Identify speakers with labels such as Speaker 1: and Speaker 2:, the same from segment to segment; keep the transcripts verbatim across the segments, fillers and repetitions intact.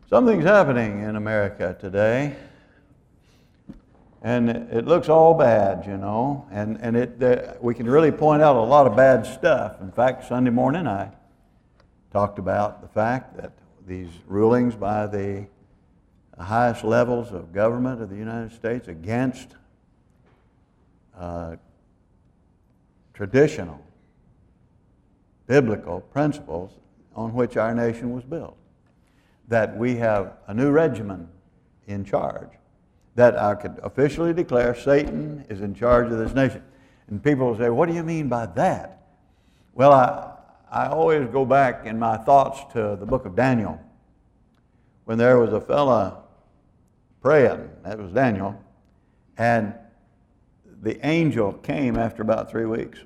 Speaker 1: Something's happening in America today, and it looks all bad, you know, and, and it uh, we can really point out a lot of bad stuff. In fact, Sunday morning I talked about the fact that these rulings by the highest levels of government of the United States against uh, traditional biblical principles on which our nation was built. That we have a new regimen in charge. That I could officially declare Satan is in charge of this nation. And people will say, what do you mean by that? Well, I, I always go back in my thoughts to the book of Daniel, when there was a fella praying, that was Daniel, and the angel came after about three weeks.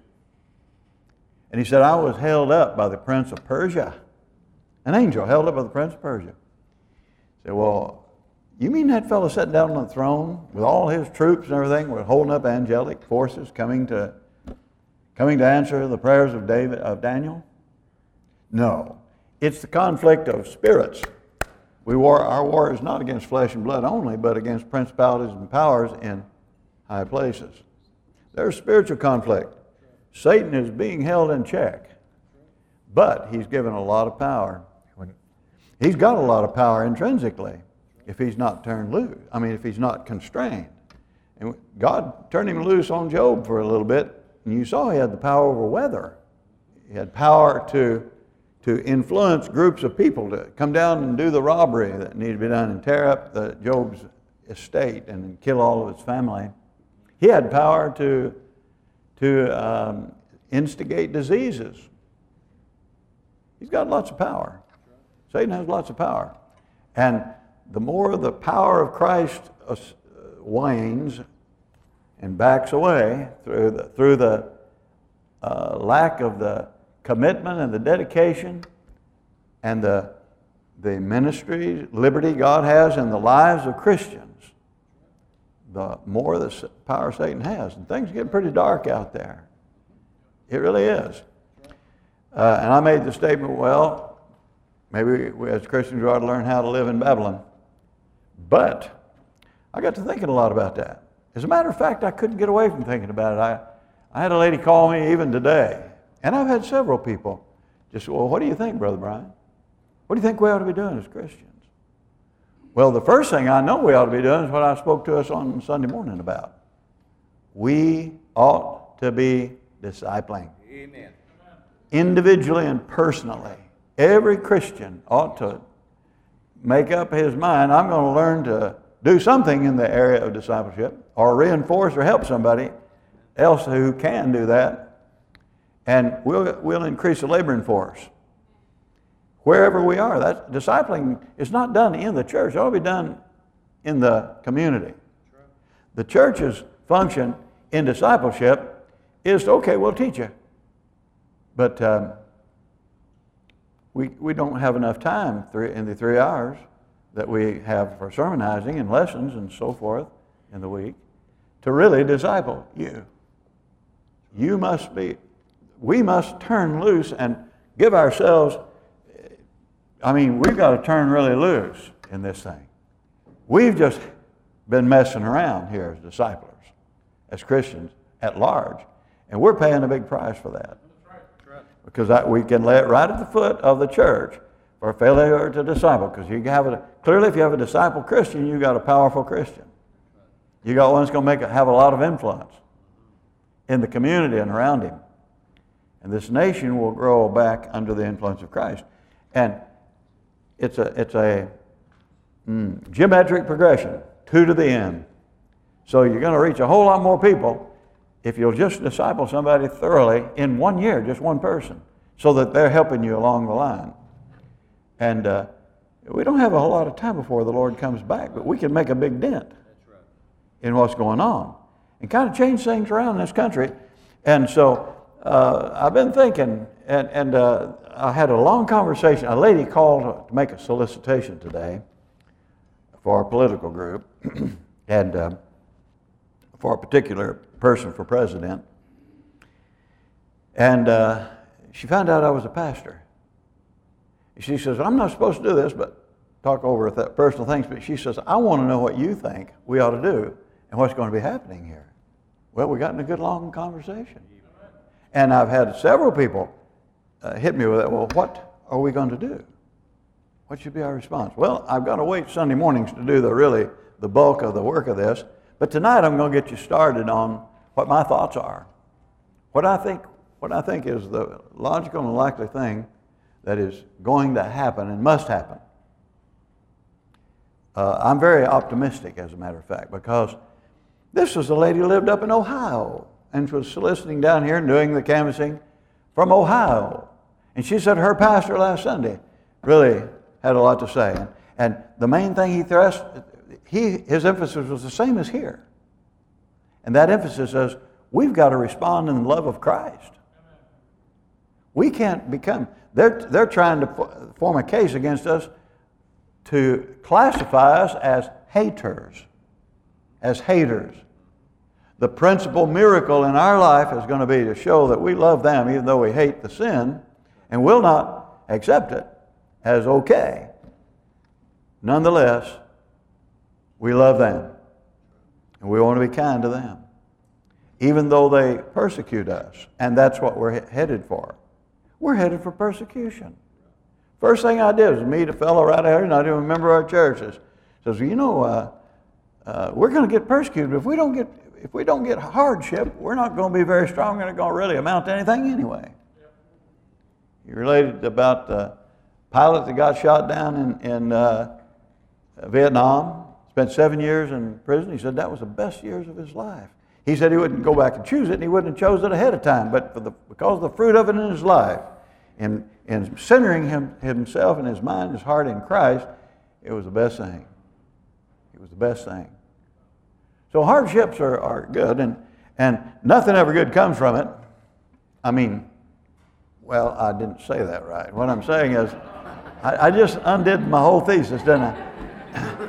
Speaker 1: And he said, I was held up by the prince of Persia. An angel held up by the prince of Persia. He said, well, you mean that fellow sitting down on the throne with all his troops and everything were holding up angelic forces coming to coming to answer the prayers of David of Daniel? No. It's the conflict of spirits. We war our war is not against flesh and blood only, but against principalities and powers in high places. There's spiritual conflict. Satan is being held in check, but he's given a lot of power. He's got a lot of power intrinsically if he's not turned loose. I mean, if he's not constrained. And God turned him loose on Job for a little bit, and you saw he had the power over weather. He had power to, to influence groups of people to come down and do the robbery that needed to be done and tear up the, Job's estate and kill all of his family. He had power to, to um, instigate diseases. He's got lots of power. Satan has lots of power. And the more the power of Christ uh, wanes and backs away through the, through the uh, lack of the commitment and the dedication and the, the ministry, liberty God has in the lives of Christians, the more the power Satan has. And things get pretty dark out there. It really is. Uh, and I made the statement, well, maybe we as Christians we ought to learn how to live in Babylon. But I got to thinking a lot about that. As a matter of fact, I couldn't get away from thinking about it. I, I had a lady call me even today, and I've had several people just, well, what do you think, Brother Brian? What do you think we ought to be doing as Christians? Well, the first thing I know we ought to be doing is what I spoke to us on Sunday morning about. We ought to be discipling.
Speaker 2: Amen.
Speaker 1: Individually and personally. Every Christian ought to make up his mind, I'm going to learn to do something in the area of discipleship or reinforce or help somebody else who can do that. And we'll, we'll increase the laboring force. Wherever we are, that discipling is not done in the church. It ought to be done in the community. The church's function in discipleship is, okay, we'll teach you. But um, we, we don't have enough time three, in the three hours that we have for sermonizing and lessons and so forth in the week to really disciple you. You must be, we must turn loose and give ourselves, I mean, we've got to turn really loose in this thing. We've just been messing around here as disciples, as Christians at large, and we're paying a big price for that. Because that, we can lay it right at the foot of the church for failure to disciple. Because you have a, clearly, if you have a disciple Christian, you got a powerful Christian. You got one that's going to make it, have a lot of influence in the community and around him. And this nation will grow back under the influence of Christ. And it's a it's a mm, geometric progression, two to the end. So you're going to reach a whole lot more people if you'll just disciple somebody thoroughly in one year, just one person, so that they're helping you along the line. And uh, we don't have a whole lot of time before the Lord comes back, but we can make a big dent in what's going on and kind of change things around in this country. And so uh, I've been thinking, and, and uh, I had a long conversation. A lady called to make a solicitation today for our political group, and uh, for a particular person for president. And uh, she found out I was a pastor. She says, I'm not supposed to do this, but talk over th- personal things, but she says, I want to know what you think we ought to do and what's going to be happening here. Well, we got in a good long conversation. And I've had several people uh, hit me with that. Well, what are we going to do? What should be our response? Well, I've got to wait Sunday mornings to do the really the bulk of the work of this. But tonight I'm going to get you started on what my thoughts are. What I think, what I think is the logical and likely thing that is going to happen and must happen. Uh, I'm very optimistic, as a matter of fact, because this was a lady who lived up in Ohio and was soliciting down here and doing the canvassing from Ohio. And she said her pastor last Sunday really had a lot to say. And, and the main thing he thrust, he, his emphasis was the same as here. And that emphasis is, we've got to respond in the love of Christ. We can't become, they're, they're trying to form a case against us to classify us as haters, as haters. The principal miracle in our life is going to be to show that we love them even though we hate the sin and will not accept it as okay. Nonetheless, we love them and we want to be kind to them, even though they persecute us. And that's what we're he- headed for. We're headed for persecution. First thing I did was meet a fellow right out here, not even a member of our churches. Says, you know, uh, uh, we're going to get persecuted. If we don't get if we don't get hardship, we're not going to be very strong, and it's going to really amount to anything anyway. He related about the pilot that got shot down in, in uh, Vietnam, spent seven years in prison. He said that was the best years of his life. He said he wouldn't go back and choose it, and he wouldn't have chose it ahead of time, but for the, because of the fruit of it in his life, in, in centering him, himself and his mind, his heart in Christ, it was the best thing. It was the best thing. So hardships are, are good, and, and nothing ever good comes from it. I mean, well, I didn't say that right. What I'm saying is, I, I just undid my whole thesis, didn't I?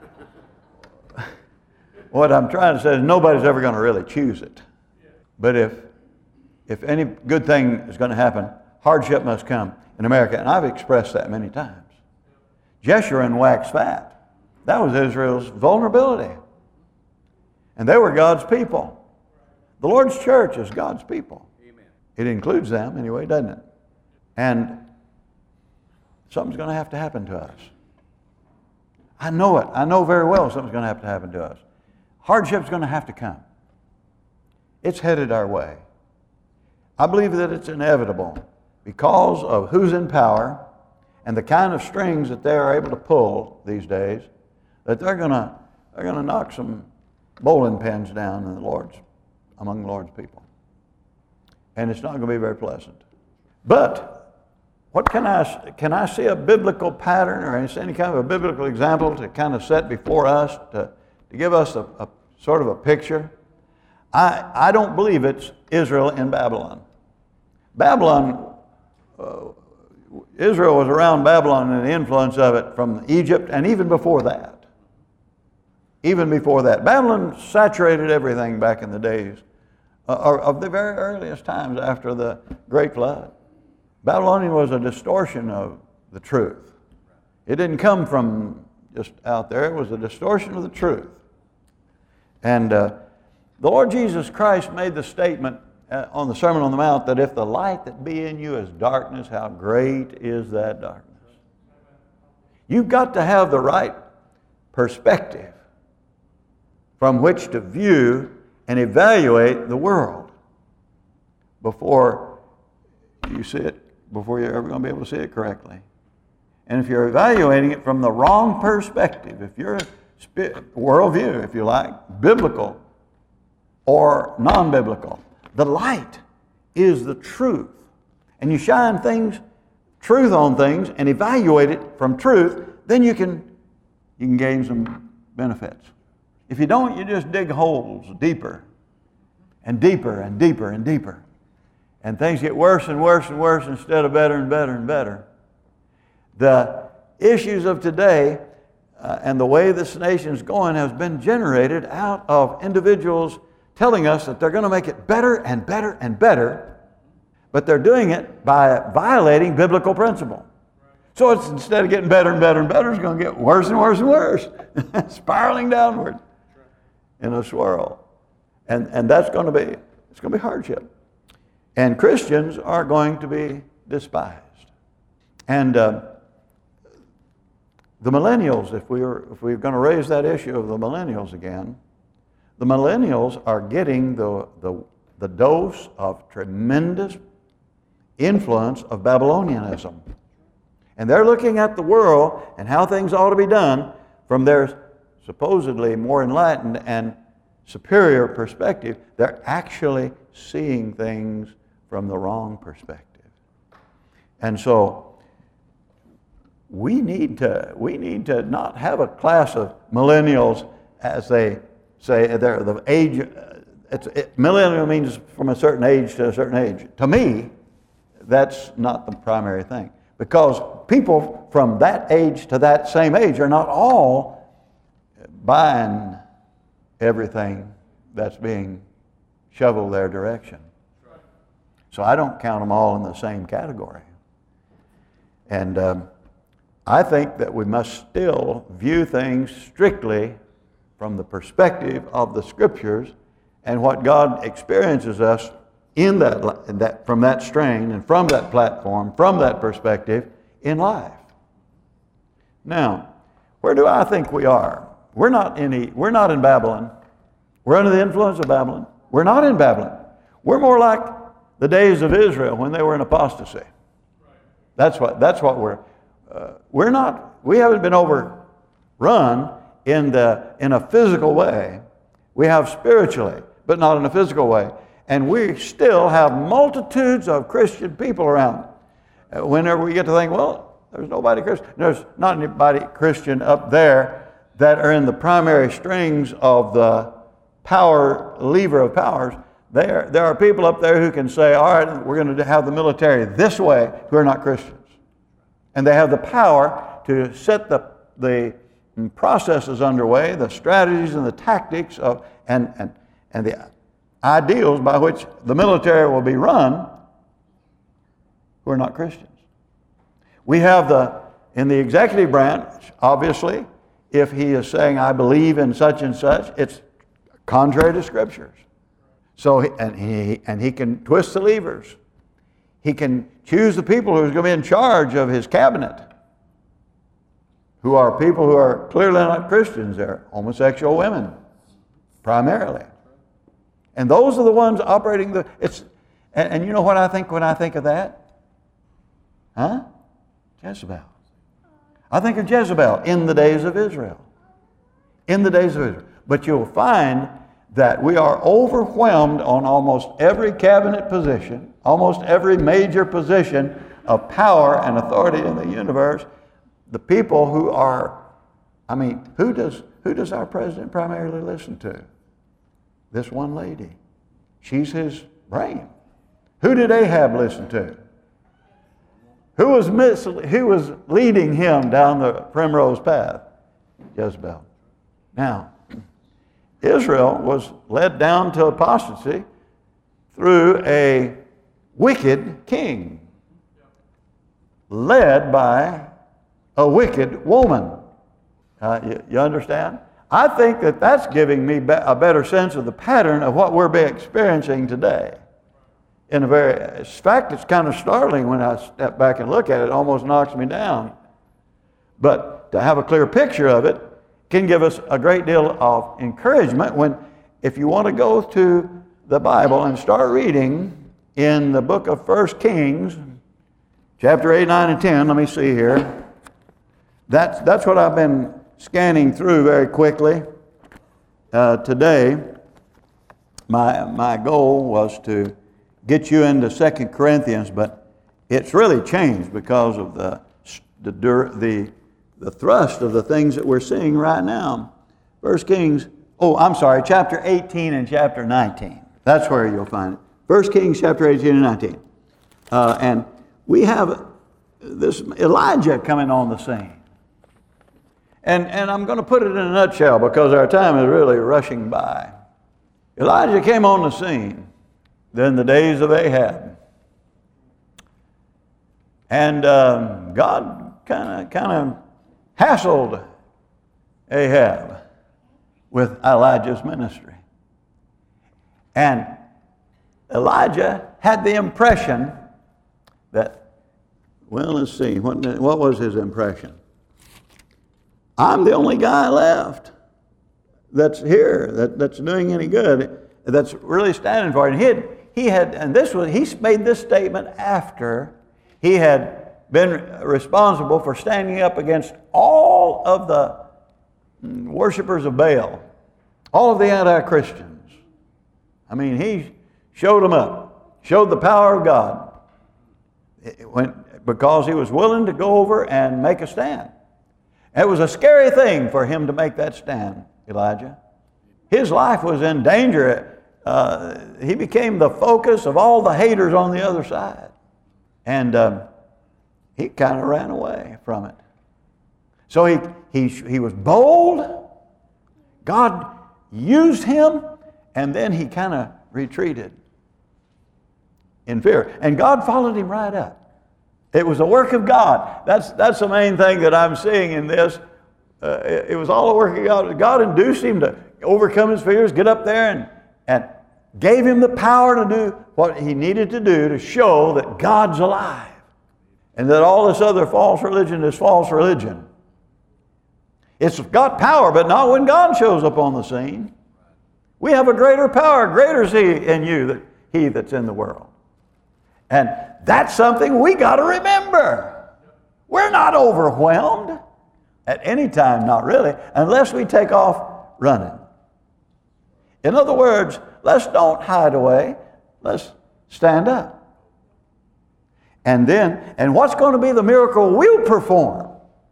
Speaker 1: What I'm trying to say is nobody's ever going to really choose it. But if, if any good thing is going to happen, hardship must come in America. And I've expressed that many times. Jeshurun waxed fat. That was Israel's vulnerability. And they were God's people. The Lord's church is God's people. Amen. It includes them anyway, doesn't it? And something's going to have to happen to us. I know it. I know very well something's going to have to happen to us. Hardship's going to have to come. It's headed our way. I believe that it's inevitable because of who's in power and the kind of strings that they are able to pull these days, that they're going to they're going to knock some bowling pins down in the Lord's, among the Lord's people. And it's not going to be very pleasant. But what can I, can I see a biblical pattern or any kind of a biblical example to kind of set before us to, to give us a, a sort of a picture? I, I don't believe it's Israel in Babylon. Babylon, uh, Israel was around Babylon and the influence of it from Egypt and even before that. Even before that. Babylon saturated everything back in the days uh, of the very earliest times after the Great Flood. Babylonian was a distortion of the truth. It didn't come from just out there. It was a distortion of the truth. And uh, the Lord Jesus Christ made the statement uh, on the Sermon on the Mount that if the light that be in you is darkness, how great is that darkness? You've got to have the right perspective from which to view and evaluate the world before you see it, before you're ever going to be able to see it correctly. And if you're evaluating it from the wrong perspective, if you're worldview, if you like, biblical or non-biblical, the light is the truth. And you shine things, truth on things, and evaluate it from truth, then you can, you can gain some benefits. If you don't, you just dig holes deeper and deeper and deeper and deeper. And things get worse and worse and worse instead of better and better and better. The issues of today uh, and the way this nation's going has been generated out of individuals telling us that they're going to make it better and better and better, but they're doing it by violating biblical principle. So it's, instead of getting better and better and better, it's going to get worse and worse and worse, spiraling downward in a swirl. And, and that's going to be, it's going to be hardship. And Christians are going to be despised. And uh, the millennials, if, we were, if we're going to raise that issue of the millennials again, the millennials are getting the, the, the dose of tremendous influence of Babylonianism. And they're looking at the world and how things ought to be done from their supposedly more enlightened and superior perspective. They're actually seeing things from the wrong perspective. And so we need to we need to not have a class of millennials, as they say, they're the age. It's, it, millennial means from a certain age to a certain age. To me, that's not the primary thing. Because people from that age to that same age are not all buying everything that's being shoveled their direction. So I don't count them all in the same category. And um, I think that we must still view things strictly from the perspective of the Scriptures and what God experiences us in that, in that, from that strain and from that platform, from that perspective in life. Now, where do I think we are? We're not any, we're not in Babylon. We're under the influence of Babylon. We're not in Babylon. We're more like the days of Israel when they were in apostasy. That's what, that's what we're, uh, we're not, we haven't been overrun in, the, in a physical way. We have spiritually, but not in a physical way. And we still have multitudes of Christian people around. Uh, whenever we get to think, well, there's nobody Christian. There's not anybody Christian up there that are in the primary strings of the power lever of powers. There, there are people up there who can say, all right, we're going to have the military this way, who are not Christians. And they have the power to set the, the processes underway, the strategies and the tactics of, and, and, and the ideals by which the military will be run, who are not Christians. We have the, in the executive branch, obviously, if he is saying, I believe in such and such, it's contrary to Scriptures. So, and he, and he can twist the levers. He can choose the people who are going to be in charge of his cabinet, who are people who are clearly not Christians. They're homosexual women, primarily. And those are the ones operating the, it's, and, and you know what I think when I think of that? Huh? Jezebel. I think of Jezebel in the days of Israel. In the days of Israel. But you'll find that we are overwhelmed on almost every cabinet position, almost every major position of power and authority in the universe. The people who are, I mean, who does, who does our president primarily listen to? This one lady. She's his brain. Who did Ahab listen to? Who was, mis- who was leading him down the primrose path? Jezebel. Now, Israel was led down to apostasy through a wicked king, led by a wicked woman. Uh, you, you understand? I think that that's giving me a better sense of the pattern of what we're experiencing today. In a very, in fact, it's kind of startling when I step back and look at it. It almost knocks me down. But to have a clear picture of it can give us a great deal of encouragement when, if you want to go to the Bible and start reading in the book of First Kings, chapter eight, nine, and ten, let me see here. That's, that's what I've been scanning through very quickly uh, today. My, my goal was to get you into Second Corinthians, but it's really changed because of the, the, the, the thrust of the things that we're seeing right now. First Kings, oh, I'm sorry, chapter eighteen and chapter nineteen. That's where you'll find it. First Kings, chapter eighteen and nineteen. Uh, and we have this Elijah coming on the scene. And, and I'm going to put it in a nutshell because our time is really rushing by. Elijah came on the scene in the days of Ahab. And um, God kind of kind of hassled Ahab with Elijah's ministry. And Elijah had the impression that, well, let's see, what, what was his impression? I'm the only guy left that's here, that, that's doing any good, that's really standing for it. And he had, he had, and this was, he made this statement after he had been responsible for standing up against all of the worshipers of Baal, all of the anti-Christians. I mean, he showed them up, showed the power of God, it went, because he was willing to go over and make a stand. It was a scary thing for him to make that stand, Elijah. His life was in danger. Uh, he became the focus of all the haters on the other side. And um, he kind of ran away from it. So he, he, he was bold. God used him, and then he kind of retreated in fear. And God followed him right up. It was a work of God. That's, that's the main thing that I'm seeing in this. Uh, it, it was all a work of God. God induced him to overcome his fears, get up there, and, and gave him the power to do what he needed to do to show that God's alive and that all this other false religion is false religion. It's got power, but not when God shows up on the scene. We have a greater power. Greater is he in you than he that's in the world. And that's something we got to remember. We're not overwhelmed at any time, not really, unless we take off running. In other words, let's don't hide away. Let's stand up. And then, and what's going to be the miracle we'll perform?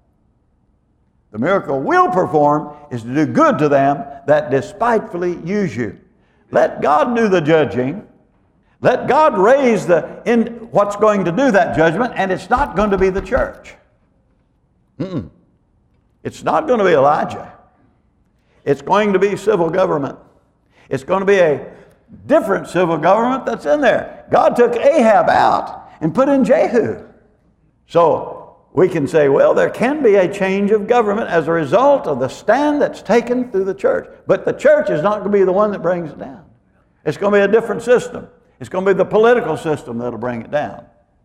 Speaker 1: The miracle we'll perform is to do good to them that despitefully use you. Let God do the judging. Let God raise the in what's going to do that judgment, and it's not going to be the church. Mm-mm. It's not going to be Elijah. It's going to be civil government. It's going to be a different civil government that's in there. God took Ahab out and put in Jehu. So we can say, well, there can be a change of government as a result of the stand that's taken through the church. But the church is not going to be the one that brings it down. It's going to be a different system. It's going to be the political system that'll bring it down,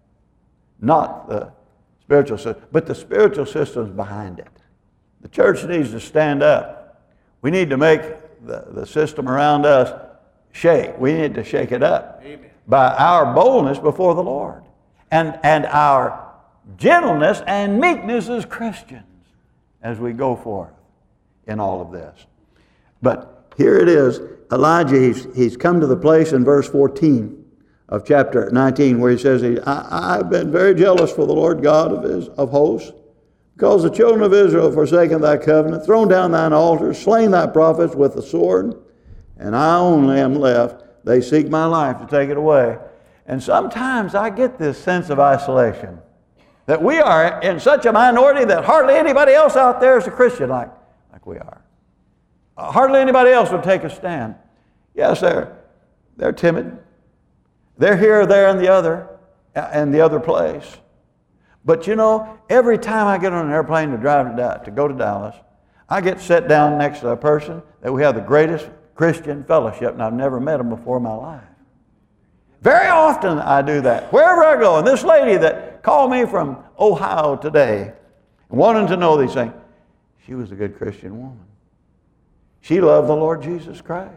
Speaker 1: not the spiritual system. But the spiritual system is behind it. The church needs to stand up. We need to make the, the system around us shake. We need to shake it up. Amen. By our boldness before the Lord and, and our gentleness and meekness as Christians as we go forth in all of this. But here it is. Elijah, he's, he's come to the place in verse fourteen of chapter nineteen where he says, I, I've been very jealous for the Lord God of, his, of hosts, because the children of Israel have forsaken thy covenant, thrown down thine altars, slain thy prophets with the sword, and I only am left. They seek my life to take it away. And sometimes I get this sense of isolation, that we are in such a minority that hardly anybody else out there is a Christian like, like we are. Uh, hardly anybody else would take a stand. Yes, they're, they're timid. They're here, there, and the other, and the other place. But you know, every time I get on an airplane to drive to, da- to go to Dallas, I get set down next to a person that we have the greatest Christian fellowship, and I've never met them before in my life. Very often I do that, wherever I go. And this lady that called me from Ohio today, wanting to know these things, she was a good Christian woman. She loved the Lord Jesus Christ.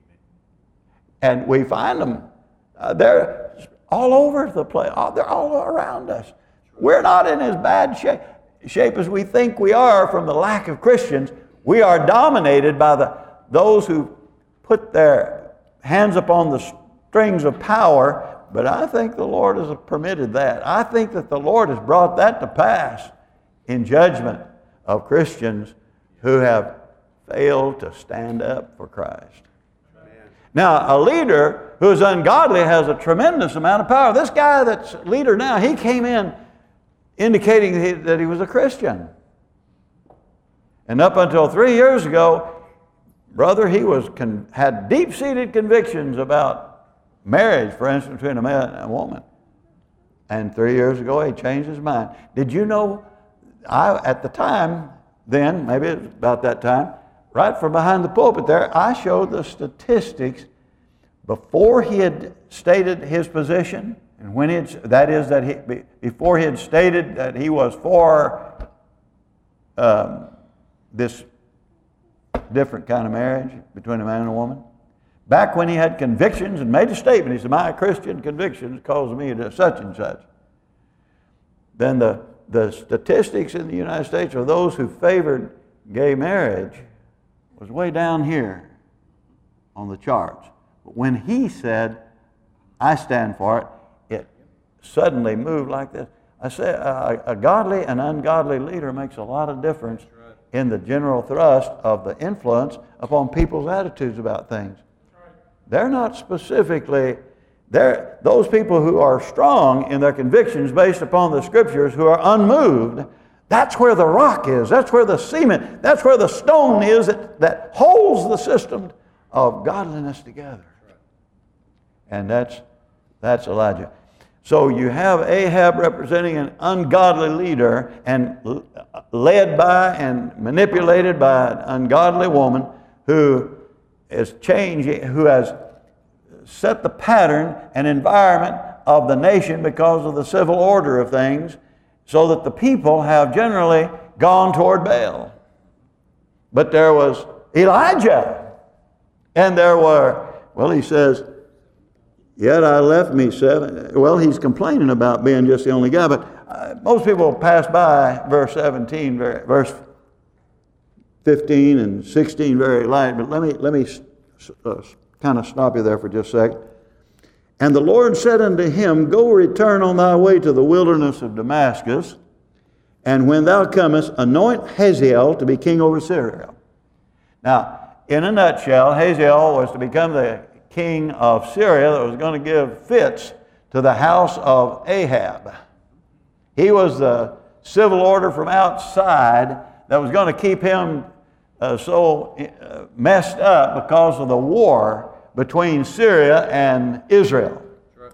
Speaker 1: And we find them, uh, they're all over the place. They're all around us. We're not in as bad shape, shape as we think we are from the lack of Christians. We are dominated by the those who put their hands upon the strings of power, but I think the Lord has permitted that. I think that the Lord has brought that to pass in judgment of Christians who have failed to stand up for Christ. Amen. Now, a leader who is ungodly has a tremendous amount of power. This guy that's leader now, he came in indicating that he, that he was a Christian. And up until three years ago, brother, he was con- had deep-seated convictions about marriage, for instance, between a man and a woman. And three years ago, he changed his mind. Did you know I, at the time, then, maybe it was about that time, right from behind the pulpit there, I showed the statistics before he had stated his position, and when it's, that is, that he, before he had stated that he was for um, this different kind of marriage between a man and a woman. Back when he had convictions and made a statement, he said, my Christian convictions cause me to such and such. Then the, the statistics in the United States of those who favored gay marriage was way down here on the charts. But when he said, I stand for it, it suddenly moved like this. I say a, a godly and ungodly leader makes a lot of difference in the general thrust of the influence upon people's attitudes about things. They're not specifically, they're, those people who are strong in their convictions based upon the Scriptures, who are unmoved, that's where the rock is, that's where the cement, that's where the stone is that, that holds the system of godliness together. And that's, that's Elijah. So you have Ahab representing an ungodly leader and led by and manipulated by an ungodly woman who is changing, who has set the pattern and environment of the nation because of the civil order of things, so that the people have generally gone toward Baal. But there was Elijah, and there were, well, he says, yet I left me seven. Well, he's complaining about being just the only guy, but uh, most people pass by verse seventeen, verse fifteen and sixteen very light, but let me, let me uh, kind of stop you there for just a second. And the Lord said unto him, go return on thy way to the wilderness of Damascus, and when thou comest, anoint Hazael to be king over Syria. Now, in a nutshell, Hazael was to become the king of Syria that was going to give fits to the house of Ahab. He was the civil order from outside that was going to keep him uh, so uh, messed up because of the war between Syria and Israel. Right.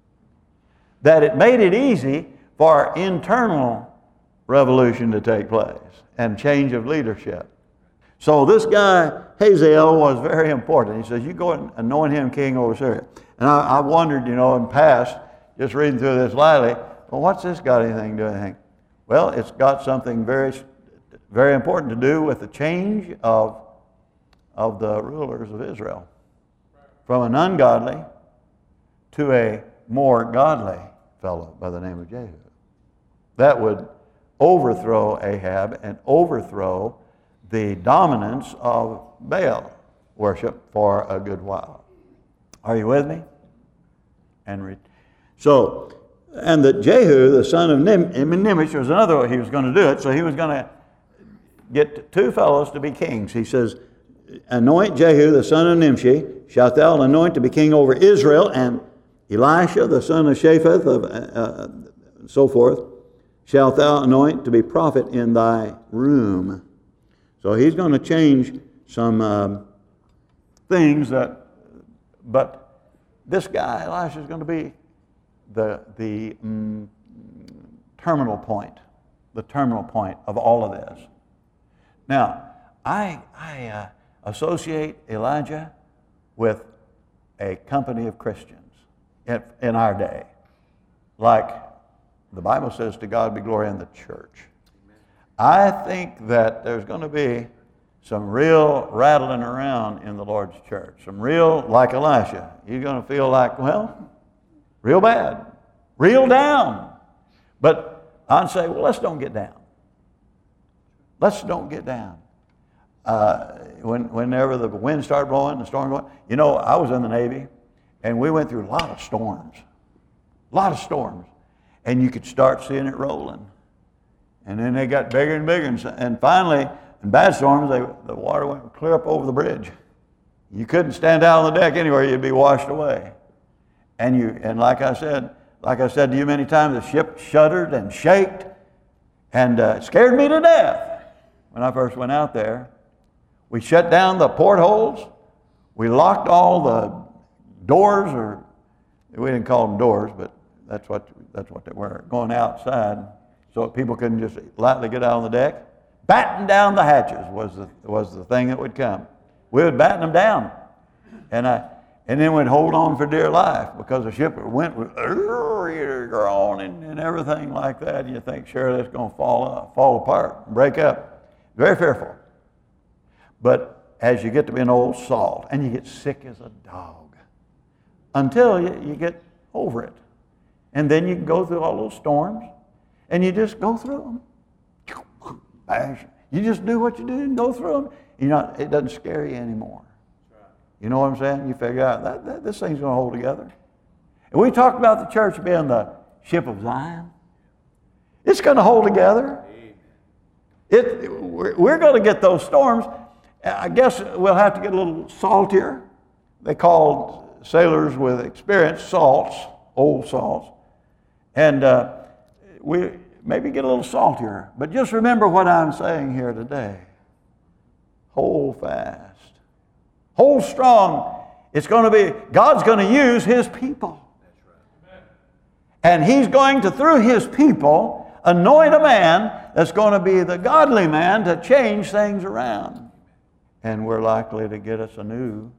Speaker 1: That it made it easy for internal revolution to take place and change of leadership. So this guy, Hazael, was very important. He says, you go and anoint him king over Syria. And I, I wondered, you know, in past, just reading through this lightly, well, what's this got anything to do with anything? Well, it's got something very, very important to do with the change of, of the rulers of Israel. From an ungodly to a more godly fellow by the name of Jehu. That would overthrow Ahab and overthrow the dominance of Baal worship for a good while. Are you with me? And re- so, and that Jehu, the son of Nim- Nimshi, was another way he was going to do it. So he was going to get two fellows to be kings. He says, anoint Jehu, the son of Nimshi, shalt thou anoint to be king over Israel, and Elisha, the son of Shaphat, of, uh, and so forth, shalt thou anoint to be prophet in thy room. So he's going to change some um, things that, but this guy, Elisha, is going to be the, the um, terminal point, the terminal point of all of this. Now, I, I uh, associate Elijah with a company of Christians in, in our day. Like the Bible says, to God be glory in the church. I think that there's going to be some real rattling around in the Lord's church. Some real, like Elisha, you're going to feel like, well, real bad, real down. But I'd say, well, let's don't get down. Let's don't get down. Uh, when, whenever the wind started blowing, the storm going, you know, I was in the Navy, and we went through a lot of storms, a lot of storms, and you could start seeing it rolling. And then they got bigger and bigger, and, and finally, in bad storms, they, the water went clear up over the bridge. You couldn't stand out on the deck anywhere; you'd be washed away. And you, and like I said, like I said to you many times, the ship shuddered and shaked, and uh, it scared me to death when I first went out there. We shut down the portholes. We locked all the doors, or we didn't call them doors, but that's what that's what they were. Going outside, so that people couldn't just lightly get out on the deck. Batten down the hatches was the, was the thing that would come. We would batten them down. And I, and then we'd hold on for dear life because the ship went with groaning and everything like that. You think, sure, that's going to fall up, fall apart, break up. Very fearful. But as you get to be an old salt, and you get sick as a dog, until you, you get over it. And then you can go through all those storms, and you just go through them. You just do what you do and go through them. You're not, it doesn't scare you anymore. You know what I'm saying? You figure out that, that this thing's going to hold together. And we talked about the church being the ship of Zion. It's going to hold together. It, we're, we're going to get those storms. I guess we'll have to get a little saltier. They called sailors with experience salts, old salts. And uh, we maybe get a little saltier. But just remember what I'm saying here today. Hold fast. Hold strong. It's going to be, God's going to use His people. And He's going to, through His people, anoint a man that's going to be the godly man to change things around. And we're likely to get us a new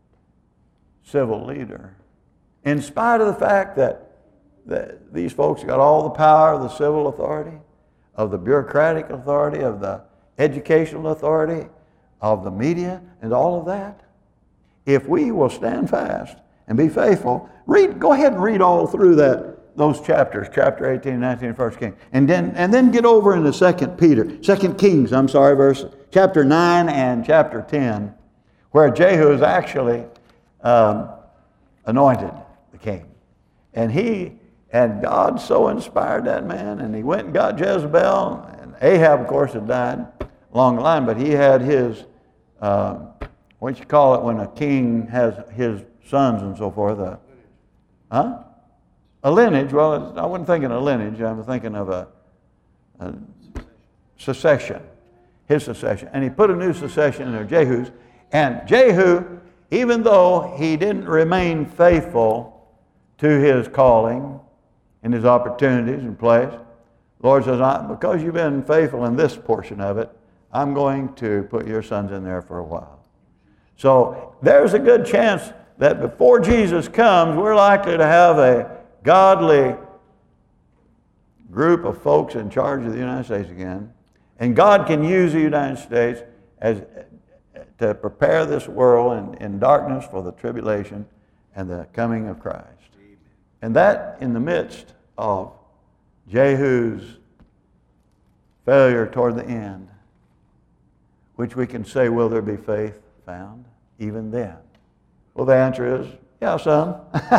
Speaker 1: civil leader. In spite of the fact that that these folks got all the power of the civil authority, of the bureaucratic authority, of the educational authority, of the media, and all of that. If we will stand fast and be faithful, read, go ahead and read all through that, those chapters, chapter eighteen, nineteen, and First Kings. And then, and then get over into Second Peter, Second Kings, I'm sorry, verse, chapter nine and chapter ten, where Jehu is actually um, anointed the king. And he, and God so inspired that man, and he went and got Jezebel, and Ahab, of course, had died along the line, but he had his, uh, what you call it when a king has his sons and so forth, uh, huh? A lineage. Well, I wasn't thinking of lineage, I was thinking of a, a succession, his succession. And he put a new succession in there, Jehu's, and Jehu, even though he didn't remain faithful to his calling, in his opportunities and place, the Lord says, I, because you've been faithful in this portion of it, I'm going to put your sons in there for a while. So there's a good chance that before Jesus comes, we're likely to have a godly group of folks in charge of the United States again. And God can use the United States as to prepare this world in, in darkness for the tribulation and the coming of Christ. And that in the midst of Jehu's failure toward the end, which we can say, will there be faith found even then? Well, the answer is, yeah, son.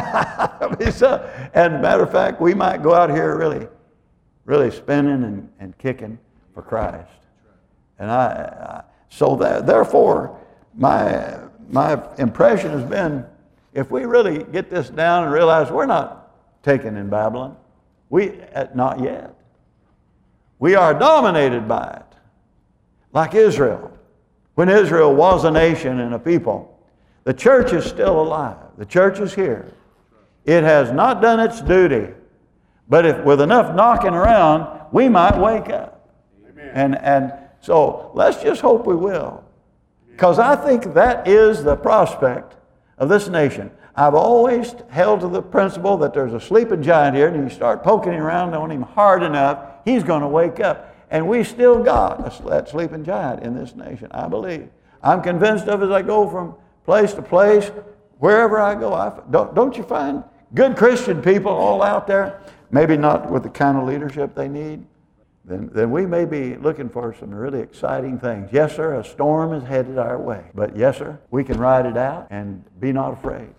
Speaker 1: And matter of fact, we might go out here really, really spinning and, and kicking for Christ. And I, I so that, therefore, my, my impression has been, if we really get this down and realize we're not taken in Babylon, we, not yet. We are dominated by it. Like Israel. When Israel was a nation and a people, the church is still alive. The church is here. It has not done its duty. But if with enough knocking around, we might wake up. Amen. And, and so let's just hope we will. Because I think that is the prospect of this nation. I've always held to the principle that there's a sleeping giant here, and you start poking him around on him hard enough, he's going to wake up. And we still got that sleeping giant in this nation, I believe. I'm convinced of it as I go from place to place, wherever I go. I, don't, don't you find good Christian people all out there? Maybe not with the kind of leadership they need. Then, then we may be looking for some really exciting things. Yes, sir, a storm is headed our way. But yes, sir, we can ride it out and be not afraid.